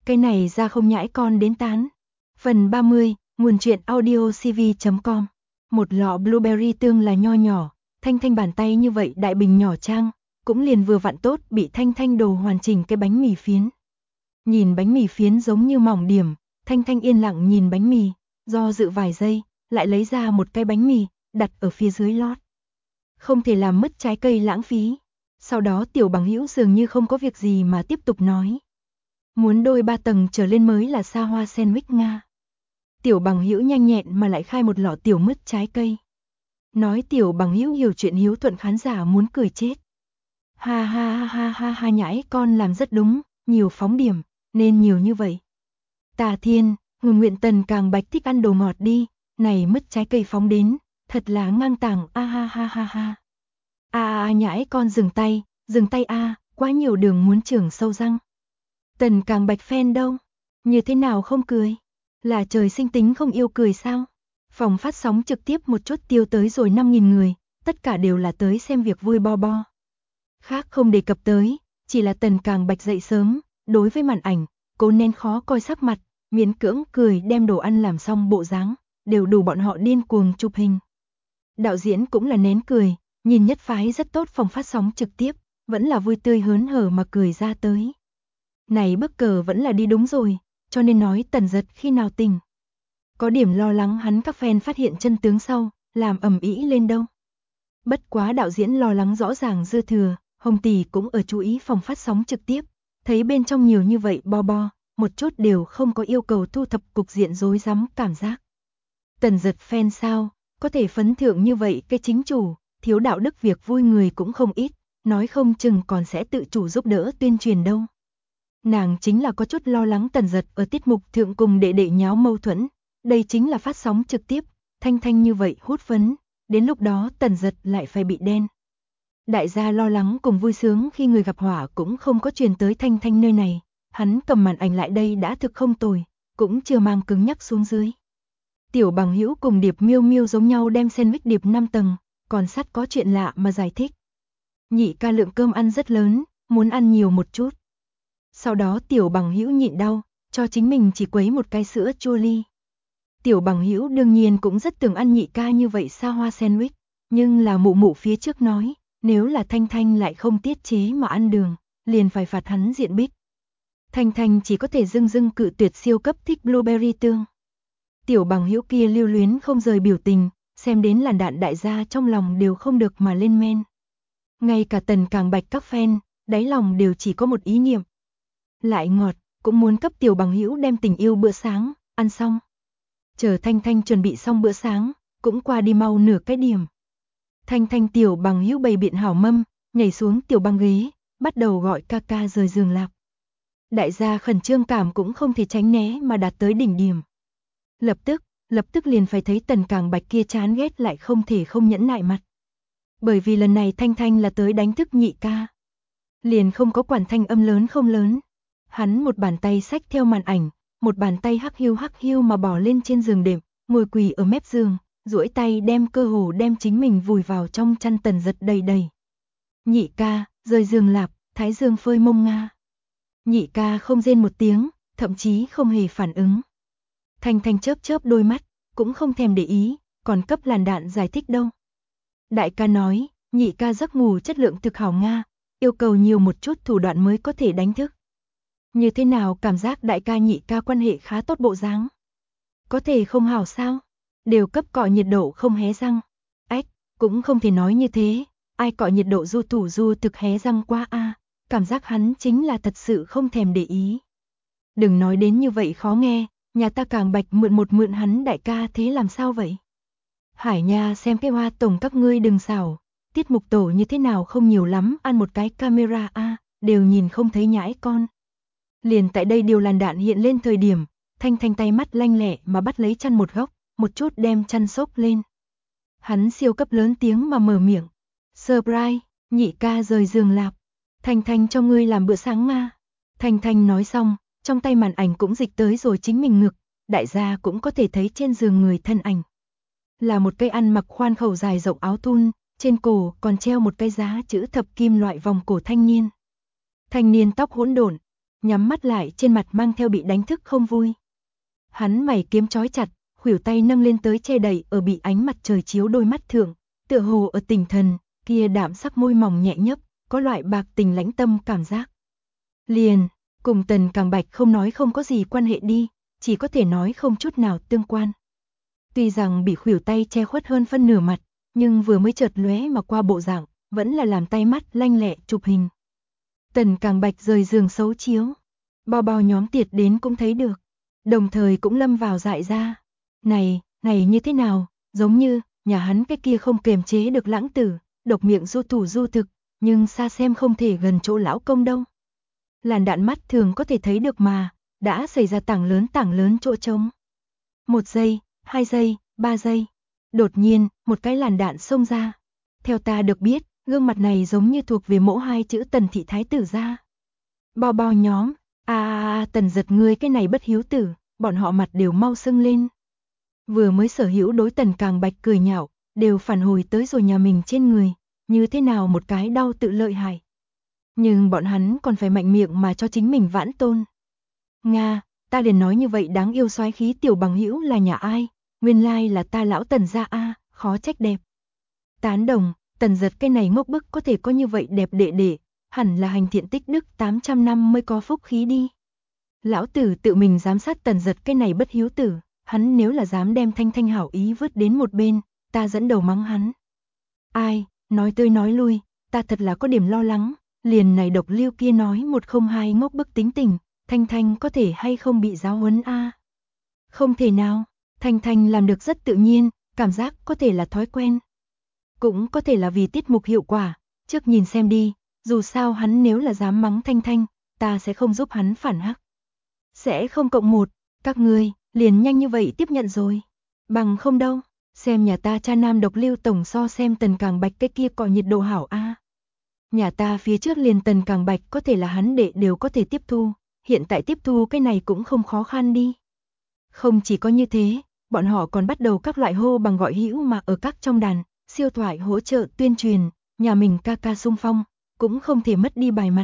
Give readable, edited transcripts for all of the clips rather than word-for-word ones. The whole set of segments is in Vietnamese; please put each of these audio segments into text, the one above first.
Cái này ra không nhãi con đến tán. Phần 30, nguồn truyện audiocv.com. Một lọ blueberry tương là nho nhỏ, Thanh Thanh bàn tay như vậy đại bình nhỏ trang, cũng liền vừa vặn tốt bị Thanh Thanh đồ hoàn chỉnh cái bánh mì phiến. Nhìn bánh mì phiến giống như mỏng điểm, Thanh Thanh yên lặng nhìn bánh mì, do dự vài giây, lại lấy ra một cái bánh mì, đặt ở phía dưới lót. Không thể làm mất trái cây lãng phí. Sau đó Tiểu Bằng Hữu dường như không có việc gì mà tiếp tục nói. Muốn đôi 3 tầng trở lên mới là xa hoa sandwich Nga. Tiểu Bằng Hữu nhanh nhẹn mà lại khai một lọ tiểu mứt trái cây. Nói Tiểu Bằng Hữu hiểu chuyện hiếu thuận khán giả muốn cười chết. Ha ha ha ha ha ha, nhãi con làm rất đúng, nhiều phóng điểm, nên nhiều như vậy. Tà Thiên, Ngừng Nguyện Tần càng bạch thích ăn đồ ngọt đi, này mứt trái cây phóng đến, thật là ngang tàng, a ha ha ha ha. Nhãi con dừng tay a, quá nhiều đường muốn trưởng sâu răng. Tần càng bạch fan đâu? Như thế nào không cười? Là trời sinh tính không yêu cười sao? Phòng phát sóng trực tiếp một chút tiêu tới rồi 5.000 người, tất cả đều là tới xem việc vui bo bo. Khác không đề cập tới, chỉ là Tần càng bạch dậy sớm, đối với màn ảnh, cố nên khó coi sắc mặt, miễn cưỡng cười đem đồ ăn làm xong bộ dáng, đều đủ bọn họ điên cuồng chụp hình. Đạo diễn cũng là nén cười, nhìn nhất phái rất tốt phòng phát sóng trực tiếp, vẫn là vui tươi hớn hở mà cười ra tới. Này bức cờ vẫn là đi đúng rồi, cho nên nói Tần Giật khi nào tỉnh. Có điểm lo lắng hắn các fan phát hiện chân tướng sau, làm ầm ĩ lên đâu. Bất quá đạo diễn lo lắng rõ ràng dư thừa, Hồng Tỷ cũng ở chú ý phòng phát sóng trực tiếp, thấy bên trong nhiều như vậy bo bo, một chút đều không có yêu cầu thu thập cục diện rối rắm cảm giác. Tần Giật fan sao, có thể phấn thượng như vậy cái chính chủ, thiếu đạo đức việc vui người cũng không ít, nói không chừng còn sẽ tự chủ giúp đỡ tuyên truyền đâu. Nàng chính là có chút lo lắng Tần Giật ở tiết mục thượng cùng đệ đệ nháo mâu thuẫn, đây chính là phát sóng trực tiếp, Thanh Thanh như vậy hút phấn, đến lúc đó Tần Giật lại phải bị đen. Đại gia lo lắng cùng vui sướng khi người gặp họa cũng không có truyền tới Thanh Thanh nơi này, hắn cầm màn ảnh lại đây đã thực không tồi, cũng chưa mang cứng nhắc xuống dưới. Tiểu Bằng Hữu cùng Điệp Miêu Miêu giống nhau đem sandwich điệp 5 tầng, còn sắt có chuyện lạ mà giải thích. Nhị ca lượng cơm ăn rất lớn, muốn ăn nhiều một chút. Sau đó Tiểu Bằng Hữu nhịn đau, cho chính mình chỉ quấy một cái sữa chua ly. Tiểu Bằng Hữu đương nhiên cũng rất tưởng ăn nhị ca như vậy xa hoa sandwich, nhưng là mụ mụ phía trước nói, nếu là Thanh Thanh lại không tiết chế mà ăn đường, liền phải phạt hắn diện bích. Thanh Thanh chỉ có thể dưng cự tuyệt siêu cấp thích blueberry tương. Tiểu Bằng Hữu kia lưu luyến không rời biểu tình, xem đến làn đạn đại gia trong lòng đều không được mà lên men. Ngay cả Tần càng bạch các fan, đáy lòng đều chỉ có một ý niệm. Lại ngọt, cũng muốn cấp Tiểu Bằng Hữu đem tình yêu bữa sáng, ăn xong. Chờ Thanh Thanh chuẩn bị xong bữa sáng, cũng qua đi mau nửa cái điểm. Thanh Thanh Tiểu Bằng Hữu bày biện hảo mâm, nhảy xuống tiểu băng ghế, bắt đầu gọi ca ca rời giường lạc. Đại gia khẩn trương cảm cũng không thể tránh né mà đạt tới đỉnh điểm. Lập tức liền phải thấy Tần càng bạch kia chán ghét lại không thể không nhẫn nại mặt. Bởi vì lần này Thanh Thanh là tới đánh thức nhị ca. Liền không có quản thanh âm lớn không lớn. Hắn một bàn tay xách theo màn ảnh, một bàn tay hắc hiu mà bỏ lên trên giường đệm, ngồi quỳ ở mép giường, duỗi tay đem cơ hồ đem chính mình vùi vào trong chăn Tần Giật đầy đầy. Nhị ca, rời giường lạp, thái dương phơi mông Nga. Nhị ca không rên một tiếng, thậm chí không hề phản ứng. Thanh Thanh chớp đôi mắt, cũng không thèm để ý, còn cấp làn đạn giải thích đâu. Đại ca nói, nhị ca giấc ngủ chất lượng thực hảo Nga, yêu cầu nhiều một chút thủ đoạn mới có thể đánh thức. Như thế nào cảm giác đại ca nhị ca quan hệ khá tốt bộ dáng? Có thể không hảo sao? Đều cấp cọ nhiệt độ không hé răng. Ách, cũng không thể nói như thế, ai cọ nhiệt độ du thủ du thực hé răng qua a, cảm giác hắn chính là thật sự không thèm để ý. Đừng nói đến như vậy khó nghe, nhà ta càng bạch mượn hắn đại ca thế làm sao vậy? Hải Nha xem cái hoa tổng các ngươi đừng xảo, tiết mục tổ như thế nào không nhiều lắm, ăn một cái camera a, đều nhìn không thấy nhãi con. Liền tại đây điều làn đạn hiện lên thời điểm, Thanh Thanh tay mắt lanh lẹ mà bắt lấy chăn một góc, một chút đem chăn xốc lên. Hắn siêu cấp lớn tiếng mà mở miệng. Surprise, nhị ca rời giường lạp. Thanh Thanh cho ngươi làm bữa sáng Nga. Thanh Thanh nói xong, trong tay màn ảnh cũng dịch tới rồi chính mình ngực, đại gia cũng có thể thấy trên giường người thân ảnh. Là một cây ăn mặc khoan khẩu dài rộng áo thun, trên cổ còn treo một cái giá chữ thập kim loại vòng cổ thanh niên. Thanh niên tóc hỗn độn, nhắm mắt lại, trên mặt mang theo bị đánh thức không vui. Hắn mày kiếm trói chặt, khuỷu tay nâng lên tới che đậy ở bị ánh mặt trời chiếu đôi mắt thượng, tựa hồ ở tỉnh thần, kia đạm sắc môi mỏng nhẹ nhấp, có loại bạc tình lãnh tâm cảm giác. Liền, cùng Tần Càng Bạch không nói không có gì quan hệ đi, chỉ có thể nói không chút nào tương quan. Tuy rằng bị khuỷu tay che khuất hơn phân nửa mặt, nhưng vừa mới chợt lóe mà qua bộ dạng, vẫn là làm tay mắt lanh lẹ chụp hình. Tần Càng Bạch rời giường xấu chiếu, bao bao nhóm tiệt đến cũng thấy được, đồng thời cũng lâm vào dại ra. Này như thế nào, giống như nhà hắn cái kia không kiềm chế được lãng tử, độc miệng du thủ du thực, nhưng xa xem không thể gần chỗ lão công đâu. Làn đạn mắt thường có thể thấy được mà, đã xảy ra tảng lớn chỗ trống. 1 giây, 2 giây, 3 giây. Đột nhiên, một cái làn đạn xông ra. Theo ta được biết, gương mặt này giống như thuộc về mẫu 2 chữ Tần thị thái tử gia. Bao bao nhóm, Tần giật ngươi cái này bất hiếu tử, bọn họ mặt đều mau sưng lên. Vừa mới sở hữu đối Tần Càng Bạch cười nhạo, đều phản hồi tới rồi nhà mình trên người, như thế nào một cái đau tự lợi hại. Nhưng bọn hắn còn phải mạnh miệng mà cho chính mình vãn tôn. Nga, ta liền nói như vậy đáng yêu soái khí tiểu bằng hữu là nhà ai, nguyên lai là ta lão Tần gia a, khó trách đẹp. Tán đồng, Tần giật cái này ngốc bức có thể có như vậy đẹp đệ đệ, hẳn là hành thiện tích đức 800 năm mới có phúc khí đi. Lão tử tự mình giám sát Tần giật cái này bất hiếu tử, hắn nếu là dám đem Thanh Thanh hảo ý vứt đến một bên, ta dẫn đầu mắng hắn. Ai, nói tươi nói lui, ta thật là có điểm lo lắng, liền này độc lưu kia nói 102 ngốc bức tính tình, Thanh Thanh có thể hay không bị giáo huấn a? Không thể nào, Thanh Thanh làm được rất tự nhiên, cảm giác có thể là thói quen. Cũng có thể là vì tiết mục hiệu quả, trước nhìn xem đi, dù sao hắn nếu là dám mắng Thanh Thanh, ta sẽ không giúp hắn phản hắc. Sẽ không cộng một, các ngươi liền nhanh như vậy tiếp nhận rồi. Bằng không đâu, xem nhà ta cha nam độc lưu tổng so xem Tần Càng Bạch cái kia có nhiệt độ hảo a. Nhà ta phía trước liền Tần Càng Bạch có thể là hắn đệ đều có thể tiếp thu, hiện tại tiếp thu cái này cũng không khó khăn đi. Không chỉ có như thế, bọn họ còn bắt đầu các loại hô bằng gọi hữu mà ở các trong đàn, siêu thoại hỗ trợ tuyên truyền, nhà mình ca ca xung phong, cũng không thể mất đi bài mặt.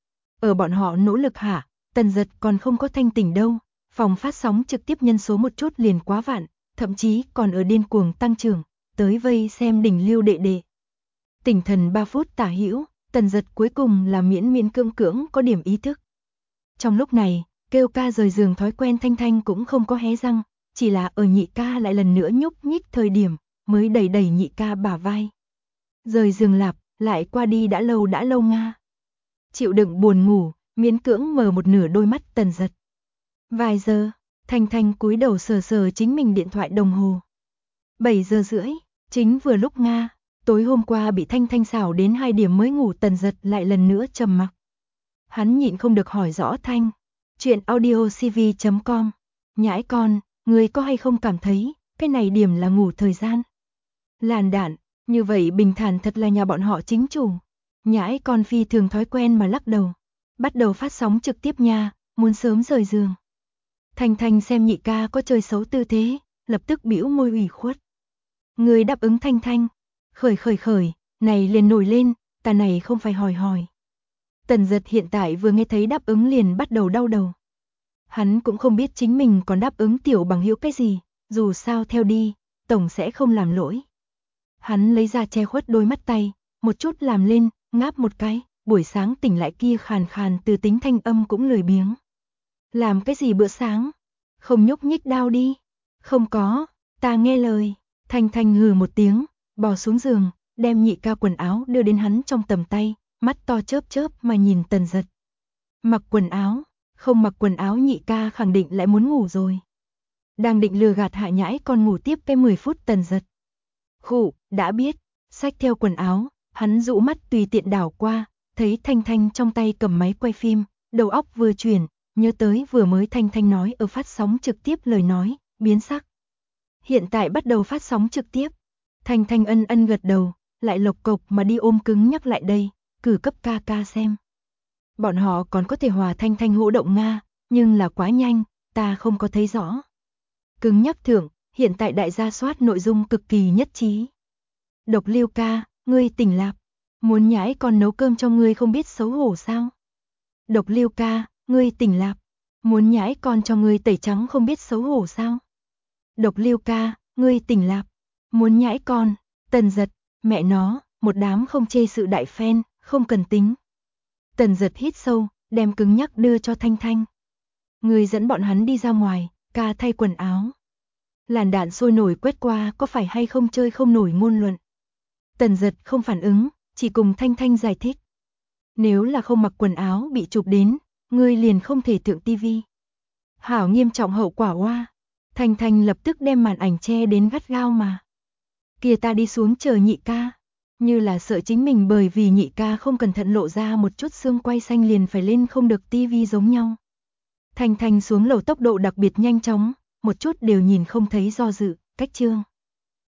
Ở bọn họ nỗ lực hạ, Tần giật còn không có thanh tỉnh đâu, phòng phát sóng trực tiếp nhân số một chút liền quá vạn, thậm chí còn ở điên cuồng tăng trưởng, tới vây xem đỉnh lưu đệ đệ. Tỉnh thần 3 phút tả hữu, Tần giật cuối cùng là miễn cưỡng có điểm ý thức. Trong lúc này, kêu ca rời giường thói quen Thanh Thanh cũng không có hé răng, chỉ là ở nhị ca lại lần nữa nhúc nhích thời điểm, mới đẩy nhị ca bả vai. Rời giường lạp, lại qua đi đã lâu nga. Chịu đựng buồn ngủ, miễn cưỡng mở một nửa đôi mắt Tần giật. Vài giờ, Thanh Thanh cúi đầu sờ chính mình điện thoại đồng hồ. 7 giờ rưỡi, chính vừa lúc nga, tối hôm qua bị Thanh Thanh xảo đến 2 điểm mới ngủ Tần giật lại lần nữa trầm mặc. Hắn nhịn không được hỏi rõ Thanh, chuyện audiocv.com, nhãi con, người có hay không cảm thấy, cái này điểm là ngủ thời gian. Làn đạn, như vậy bình thản thật là nhà bọn họ chính chủ. Nhãi con phi thường thói quen mà lắc đầu. Bắt đầu phát sóng trực tiếp nha, muốn sớm rời giường. Thanh Thanh xem nhị ca có chơi xấu tư thế, lập tức bĩu môi ủy khuất. Người đáp ứng Thanh Thanh. Khởi, này liền nổi lên, ta này không phải hỏi. Tần giật hiện tại vừa nghe thấy đáp ứng liền bắt đầu đau đầu. Hắn cũng không biết chính mình còn đáp ứng tiểu bằng hữu cái gì, dù sao theo đi, tổng sẽ không làm lỗi. Hắn lấy ra che khuất đôi mắt tay, một chút làm lên, ngáp một cái, buổi sáng tỉnh lại kia khàn từ tính thanh âm cũng lười biếng. Làm cái gì bữa sáng? Không nhúc nhích đau đi. Không có, ta nghe lời. Thanh Thanh hừ một tiếng, bò xuống giường, đem nhị ca quần áo đưa đến hắn trong tầm tay, mắt to chớp mà nhìn Tần giật. Mặc quần áo, không mặc quần áo nhị ca khẳng định lại muốn ngủ rồi. Đang định lừa gạt hạ nhãi con ngủ tiếp cái 10 phút Tần giật. Khụ, đã biết, xách theo quần áo, hắn dụ mắt tùy tiện đảo qua, thấy Thanh Thanh trong tay cầm máy quay phim, đầu óc vừa chuyển, nhớ tới vừa mới Thanh Thanh nói ở phát sóng trực tiếp lời nói, biến sắc. Hiện tại bắt đầu phát sóng trực tiếp. Thanh Thanh ân gật đầu, lại lộc cộc mà đi ôm cứng nhắc lại đây, cử cấp ca ca xem. Bọn họ còn có thể hòa Thanh Thanh hỗ động Nga, nhưng là quá nhanh, ta không có thấy rõ. Cứng nhắc thưởng, hiện tại đại gia soát nội dung cực kỳ nhất trí. Độc lưu ca, ngươi tỉnh lạp, muốn nhãi con nấu cơm cho ngươi không biết xấu hổ sao? Độc lưu ca, ngươi tỉnh lạp, muốn nhãi con cho ngươi tẩy trắng không biết xấu hổ sao? Độc Lưu ca, ngươi tỉnh lạp, muốn nhãi con, Tần Giật, mẹ nó, một đám không chê sự đại phen, không cần tính. Tần Giật hít sâu, đem cứng nhắc đưa cho Thanh Thanh. Ngươi dẫn bọn hắn đi ra ngoài, ca thay quần áo. Làn đạn sôi nổi quét qua có phải hay không chơi không nổi ngôn luận. Tần Giật không phản ứng, chỉ cùng Thanh Thanh giải thích. Nếu là không mặc quần áo bị chụp đến, ngươi liền không thể thượng tivi. Hảo nghiêm trọng hậu quả oa. Thanh Thanh lập tức đem màn ảnh che đến gắt gao mà. Kìa ta đi xuống chờ nhị ca. Như là sợ chính mình bởi vì nhị ca không cẩn thận lộ ra một chút xương quai xanh liền phải lên không được tivi giống nhau. Thanh Thanh xuống lầu tốc độ đặc biệt nhanh chóng, một chút đều nhìn không thấy do dự, cách chương.